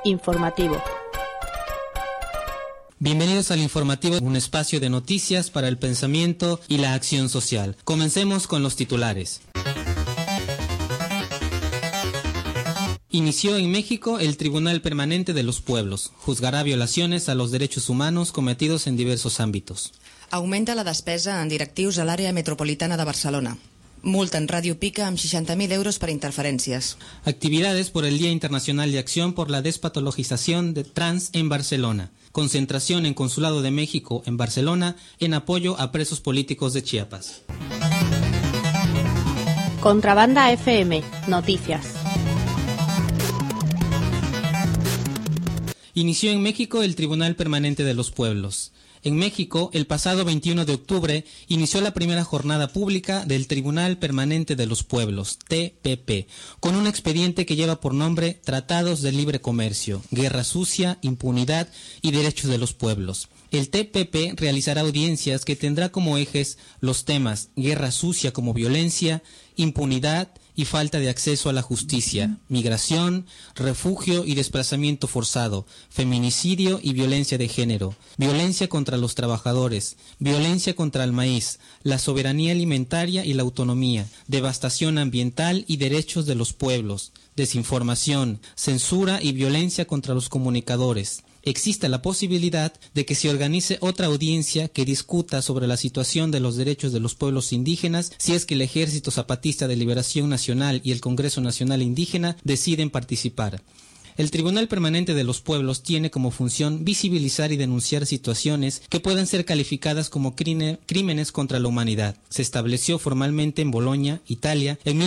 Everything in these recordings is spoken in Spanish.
Informativo. Bienvenidos al Informativo, un espacio de noticias para el pensamiento y la acción social. Comencemos con los titulares. Inició en México el Tribunal Permanente de los Pueblos. Juzgarà violaciones a los derechos humanos cometidos en diversos ámbitos. Augmenta la despesa en directius a l'àrea metropolitana de Barcelona. Multen Ràdio Pica amb 60.000 euros per interferències. Actividades por el Día Internacional de Acción por la Despatologización de Trans en Barcelona. Concentración en Consulado de México en Barcelona en apoyo a presos políticos de Chiapas. Contrabanda FM, noticias. Inició en México el Tribunal Permanente de los Pueblos. En México, el pasado 21 de octubre, inició la primera jornada pública del Tribunal Permanente de los Pueblos, TPP, con un expediente que lleva por nombre Tratados de Libre Comercio, Guerra Sucia, Impunidad y Derechos de los Pueblos. El TPP realizará audiencias que tendrá como ejes los temas guerra sucia como violencia, impunidad y falta de acceso a la justicia, migración, refugio y desplazamiento forzado, feminicidio y violencia de género, violencia contra los trabajadores, violencia contra el maíz, la soberanía alimentaria y la autonomía, devastación ambiental y derechos de los pueblos, desinformación, censura y violencia contra los comunicadores. Existe la posibilidad de que se organice otra audiencia que discuta sobre la situación de los derechos de los pueblos indígenas si es que el Ejército Zapatista de Liberación Nacional y el Congreso Nacional Indígena deciden participar. El Tribunal Permanente de los Pueblos tiene como función visibilizar y denunciar situaciones que puedan ser calificadas como crímenes contra la humanidad. Se estableció formalmente en Bolonia, Italia, en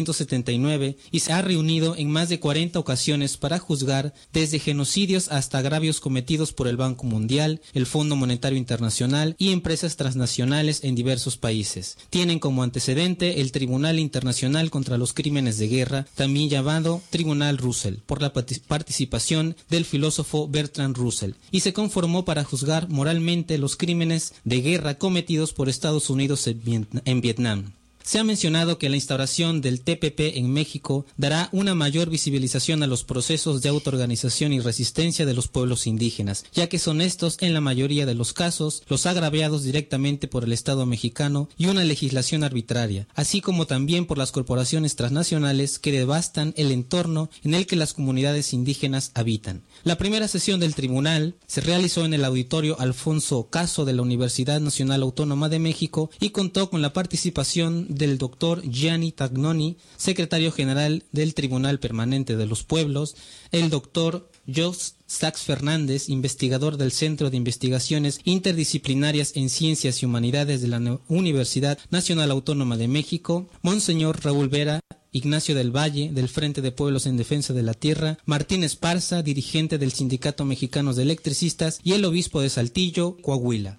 1979 y se ha reunido en más de 40 ocasiones para juzgar desde genocidios hasta agravios cometidos por el Banco Mundial, el Fondo Monetario Internacional y empresas transnacionales en diversos países. Tienen como antecedente el Tribunal Internacional contra los Crímenes de Guerra, también llamado Tribunal Russell, por la participación del filósofo Bertrand Russell, y se conformó para juzgar moralmente los crímenes de guerra cometidos por Estados Unidos en Vietnam. Se ha mencionado que la instauración del TPP en México dará una mayor visibilización a los procesos de autoorganización y resistencia de los pueblos indígenas, ya que son estos, en la mayoría de los casos, los agraviados directamente por el Estado mexicano y una legislación arbitraria, así como también por las corporaciones transnacionales que devastan el entorno en el que las comunidades indígenas habitan. La primera sesión del tribunal se realizó en el Auditorio Alfonso Caso de la Universidad Nacional Autónoma de México y contó con la participación del doctor Gianni Tagnoni, secretario general del Tribunal Permanente de los Pueblos, el doctor Jos Sachs Fernández, investigador del Centro de Investigaciones Interdisciplinarias en Ciencias y Humanidades de la Universidad Nacional Autónoma de México, Monseñor Raúl Vera, Ignacio del Valle, del Frente de Pueblos en Defensa de la Tierra, Martín Esparza, dirigente del Sindicato Mexicano de Electricistas, y el obispo de Saltillo, Coahuila.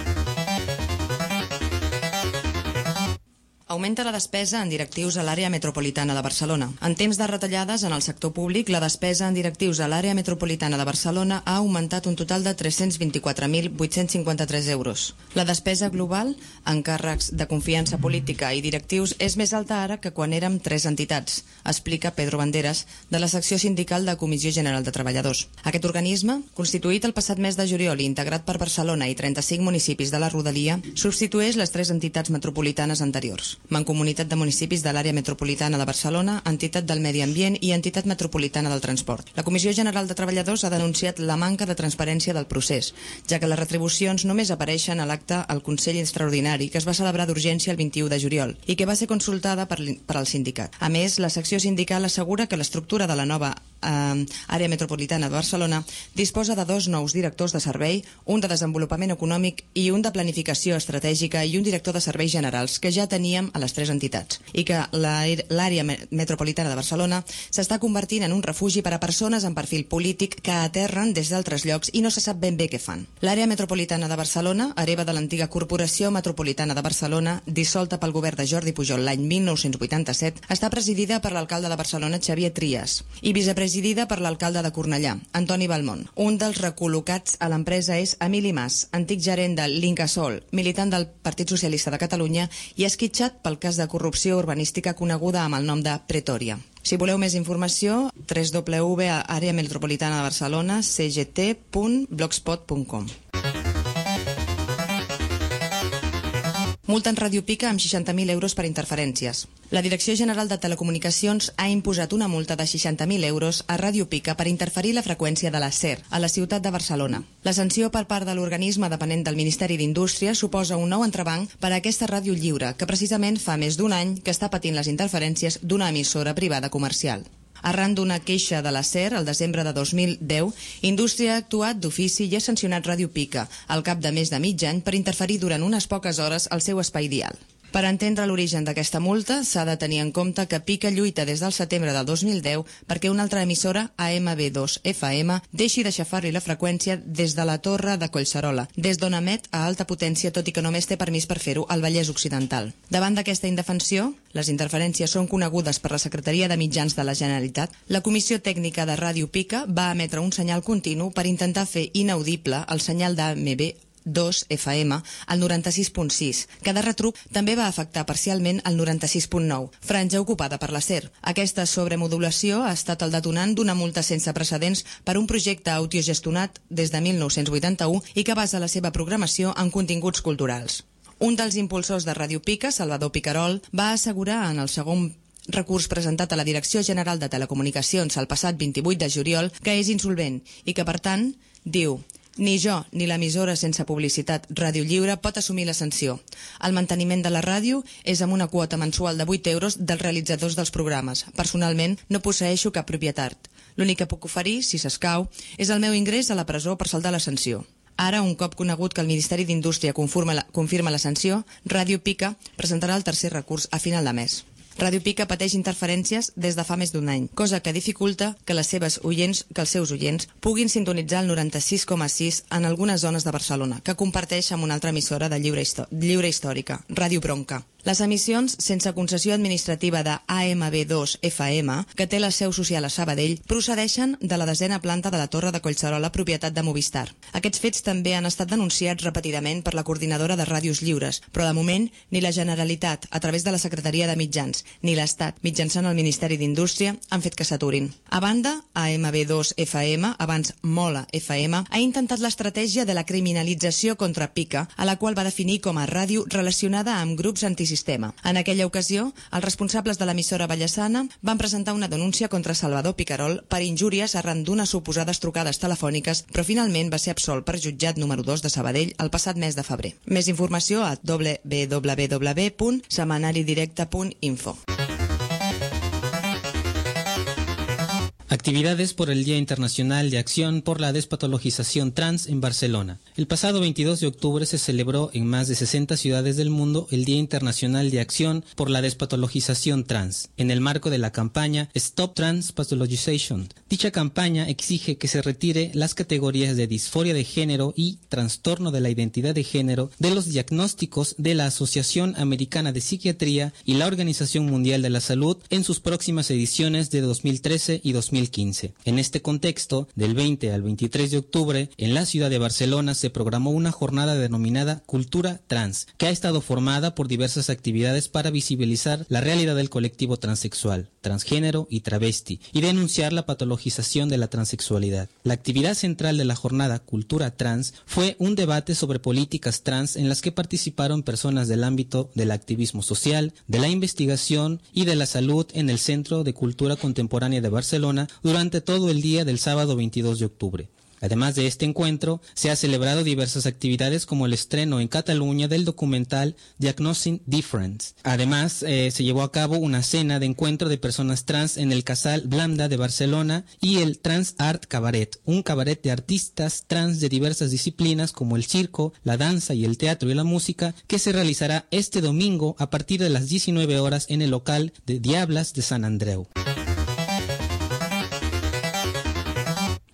Augmenta la despesa en directius a l'àrea metropolitana de Barcelona. En temps de retallades en el sector públic, la despesa en directius a l'àrea metropolitana de Barcelona ha augmentat un total de 324.853 euros. La despesa global en càrrecs de confiança política i directius és més alta ara que quan érem 3 entitats, explica Pedro Banderas, de la secció sindical de Comissió General de Treballadors. Aquest organisme, constituït el passat mes de juliol i integrat per Barcelona i 35 municipis de la Rodalia, substitueix les 3 entitats metropolitanes anteriors. Mancomunitat de municipis de l'àrea metropolitana de Barcelona, entitat del medi ambient i entitat metropolitana del transport. La Comissió General de Treballadors ha denunciat la manca de transparència del procés, ja que les retribucions només apareixen a l'acte al Consell Extraordinari que es va celebrar d'urgència el 21 de juliol i que va ser consultada per al sindicat. A més, la secció sindical assegura que l'estructura de la nova àrea metropolitana de Barcelona disposa de 2 nous directors de servei, un de desenvolupament econòmic i un de planificació estratègica i un director de serveis generals que ja teníem a les 3 entitats, i que l'àrea metropolitana de Barcelona s'està convertint en un refugi per a persones amb perfil polític que aterren des d'altres llocs i no se sap ben bé què fan. L'àrea metropolitana de Barcelona, hereva de l'antiga Corporació Metropolitana de Barcelona, dissolta pel govern de Jordi Pujol l'any 1987, està presidida per l'alcalde de Barcelona, Xavier Trias, i vicepresidida per l'alcalde de Cornellà, Antoni Balmont. Un dels recol·locats a l'empresa és Emili Mas, antic gerent de l'Incasòl, militant del Partit Socialista de Catalunya i esquitxat pel cas de corrupció urbanística coneguda amb el nom de Pretòria. Si voleu més informació, www.areametropolitana-de-Barcelona cgt.blogspot.com. Multen Ràdio Pica amb 60.000 euros per interferències. La Direcció General de Telecomunicacions ha imposat una multa de 60.000 euros a Ràdio Pica per interferir la freqüència de la SER a la ciutat de Barcelona. La sanció per part de l'organisme dependent del Ministeri d'Indústria suposa un nou entrebanc per a aquesta ràdio lliure, que precisament fa més d'un any que està patint les interferències d'una emissora privada comercial. Arran d'una queixa de la SER, al desembre de 2010, Indústria ha actuat d'ofici i ha sancionat Ràdio Pica, al cap de més de mig any, per interferir durant unes poques hores al seu espai dial. Per entendre l'origen d'aquesta multa, s'ha de tenir en compte que Pica lluita des del setembre del 2010 perquè una altra emissora, AMB2 FM, deixi de xafar-li la freqüència des de la Torre de Collserola, des d'on emet a alta potència, tot i que només té permís per fer-ho al Vallès Occidental. Davant d'aquesta indefensió, les interferències són conegudes per la Secretaria de Mitjans de la Generalitat, la Comissió Tècnica de Ràdio Pica va emetre un senyal continu per intentar fer inaudible el senyal d'AMB2 FM al 96.6, que de retruc també va afectar parcialment el 96.9, franja ocupada per la SER. Aquesta sobremodulació ha estat el detonant d'una multa sense precedents per un projecte autogestionat des de 1981 i que basa la seva programació en continguts culturals. Un dels impulsors de Ràdio Pica, Salvador Picarol, va assegurar en el segon recurs presentat a la Direcció General de Telecomunicacions el passat 28 de juliol que és insolvent i que, per tant, diu: ni jo ni l'emissora sense publicitat Ràdio Lliure pot assumir la sanció. El manteniment de la ràdio és amb una quota mensual de 8 euros dels realitzadors dels programes. Personalment, no posseeixo cap propietat. L'únic que puc oferir, si s'escau, és el meu ingrés a la presó per saldar la sanció. Ara, un cop conegut que el Ministeri d'Indústria confirma la sanció, Ràdio Pica presentarà el tercer recurs a final de mes. Ràdio Pica pateix interferències des de fa més d'un any, cosa que dificulta que els seus oients puguin sintonitzar el 96,6 en algunes zones de Barcelona, que comparteix amb una altra emissora de lliure històrica, Ràdio Bronca. Les emissions sense concessió administrativa de AMB2 FM, que té la seu social a Sabadell, procedeixen de la 10a planta de la Torre de Collserola, propietat de Movistar. Aquests fets també han estat denunciats repetidament per la Coordinadora de Ràdios Lliures, però de moment ni la Generalitat, a través de la Secretaria de Mitjans, ni l'Estat, mitjançant el Ministeri d'Indústria, han fet que s'aturin. A banda, AMB2 FM, abans Mola FM, ha intentat l'estratègia de la criminalització contra Pica, a la qual va definir com a ràdio relacionada amb grups antisistema. En aquella ocasió, els responsables de l'emissora vallesana van presentar una denúncia contra Salvador Picarol per injúries arran d'unes suposades trucades telefòniques, però finalment va ser absolt per jutjat número 2 de Sabadell el passat mes de febrer. Més informació a www.semanalidirecte.info. Actividades por el Día Internacional de Acción por la Despatologización Trans en Barcelona. El pasado 22 de octubre se celebró en más de 60 ciudades del mundo el Día Internacional de Acción por la Despatologización Trans, en el marco de la campaña Stop Trans Pathologization. Dicha campaña exige que se retire las categorías de disforia de género y trastorno de la identidad de género de los diagnósticos de la Asociación Americana de Psiquiatría y la Organización Mundial de la Salud en sus próximas ediciones de 2013 y 2015. En este contexto, del 20 al 23 de octubre, en la ciudad de Barcelona se programó una jornada denominada Cultura Trans, que ha estado formada por diversas actividades para visibilizar la realidad del colectivo transexual, transgénero y travesti, y denunciar la patologización de la transexualidad. La actividad central de la jornada Cultura Trans fue un debate sobre políticas trans en las que participaron personas del ámbito del activismo social, de la investigación y de la salud en el Centro de Cultura Contemporánea de Barcelona durante todo el día del sábado 22 de octubre. Además de este encuentro, se ha celebrado diversas actividades como el estreno en Cataluña del documental Diagnosing Difference. Además, se llevó a cabo una cena de encuentro de personas trans en el Casal Blanda de Barcelona y el Trans Art Cabaret, un cabaret de artistas trans de diversas disciplinas como el circo, la danza y el teatro y la música, que se realizará este domingo a partir de las 19 horas en el local de Diablas de Sant Andreu.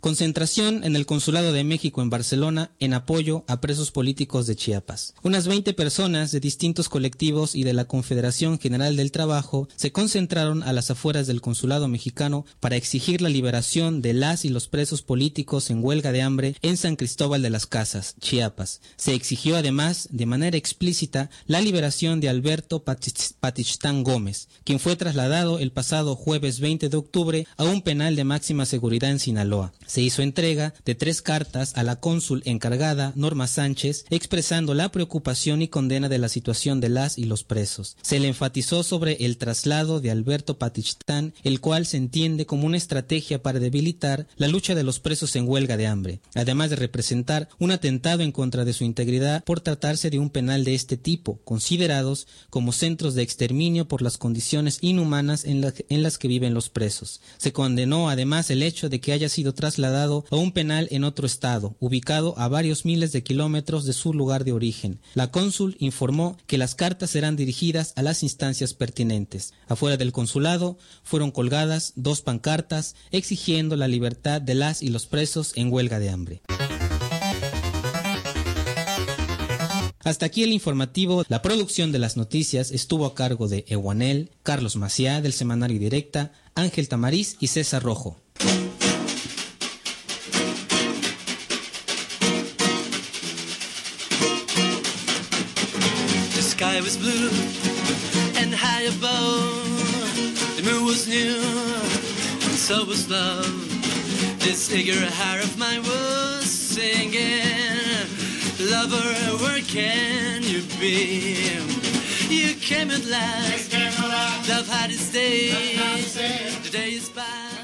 Concentración en el Consulado de México en Barcelona en apoyo a presos políticos de Chiapas. Unas 20 personas de distintos colectivos y de la Confederación General del Trabajo se concentraron a las afueras del Consulado mexicano para exigir la liberación de las y los presos políticos en huelga de hambre en San Cristóbal de las Casas, Chiapas. Se exigió además, de manera explícita, la liberación de Alberto Patichtán Gómez, quien fue trasladado el pasado jueves 20 de octubre a un penal de máxima seguridad en Sinaloa. Se hizo entrega de 3 cartas a la cónsul encargada, Norma Sánchez, expresando la preocupación y condena de la situación de las y los presos. Se le enfatizó sobre el traslado de Alberto Patichtán, el cual se entiende como una estrategia para debilitar la lucha de los presos en huelga de hambre, además de representar un atentado en contra de su integridad por tratarse de un penal de este tipo, considerados como centros de exterminio por las condiciones inhumanas en las que viven los presos. Se condenó además el hecho de que haya sido trasladado a un penal en otro estado, ubicado a varios miles de kilómetros de su lugar de origen. La cónsul informó que las cartas serán dirigidas a las instancias pertinentes. Afuera del consulado fueron colgadas 2 pancartas exigiendo la libertad de las y los presos en huelga de hambre. Hasta aquí el informativo. La producción de las noticias estuvo a cargo de Ewanel, Carlos Maciá del semanario Directa, Ángel Tamariz y César Rojo. The sky was blue and high above. The moon was new and so was love. This eager heart of mine was singing, lover, where can you be? You came at last. Love had its day. The day is past.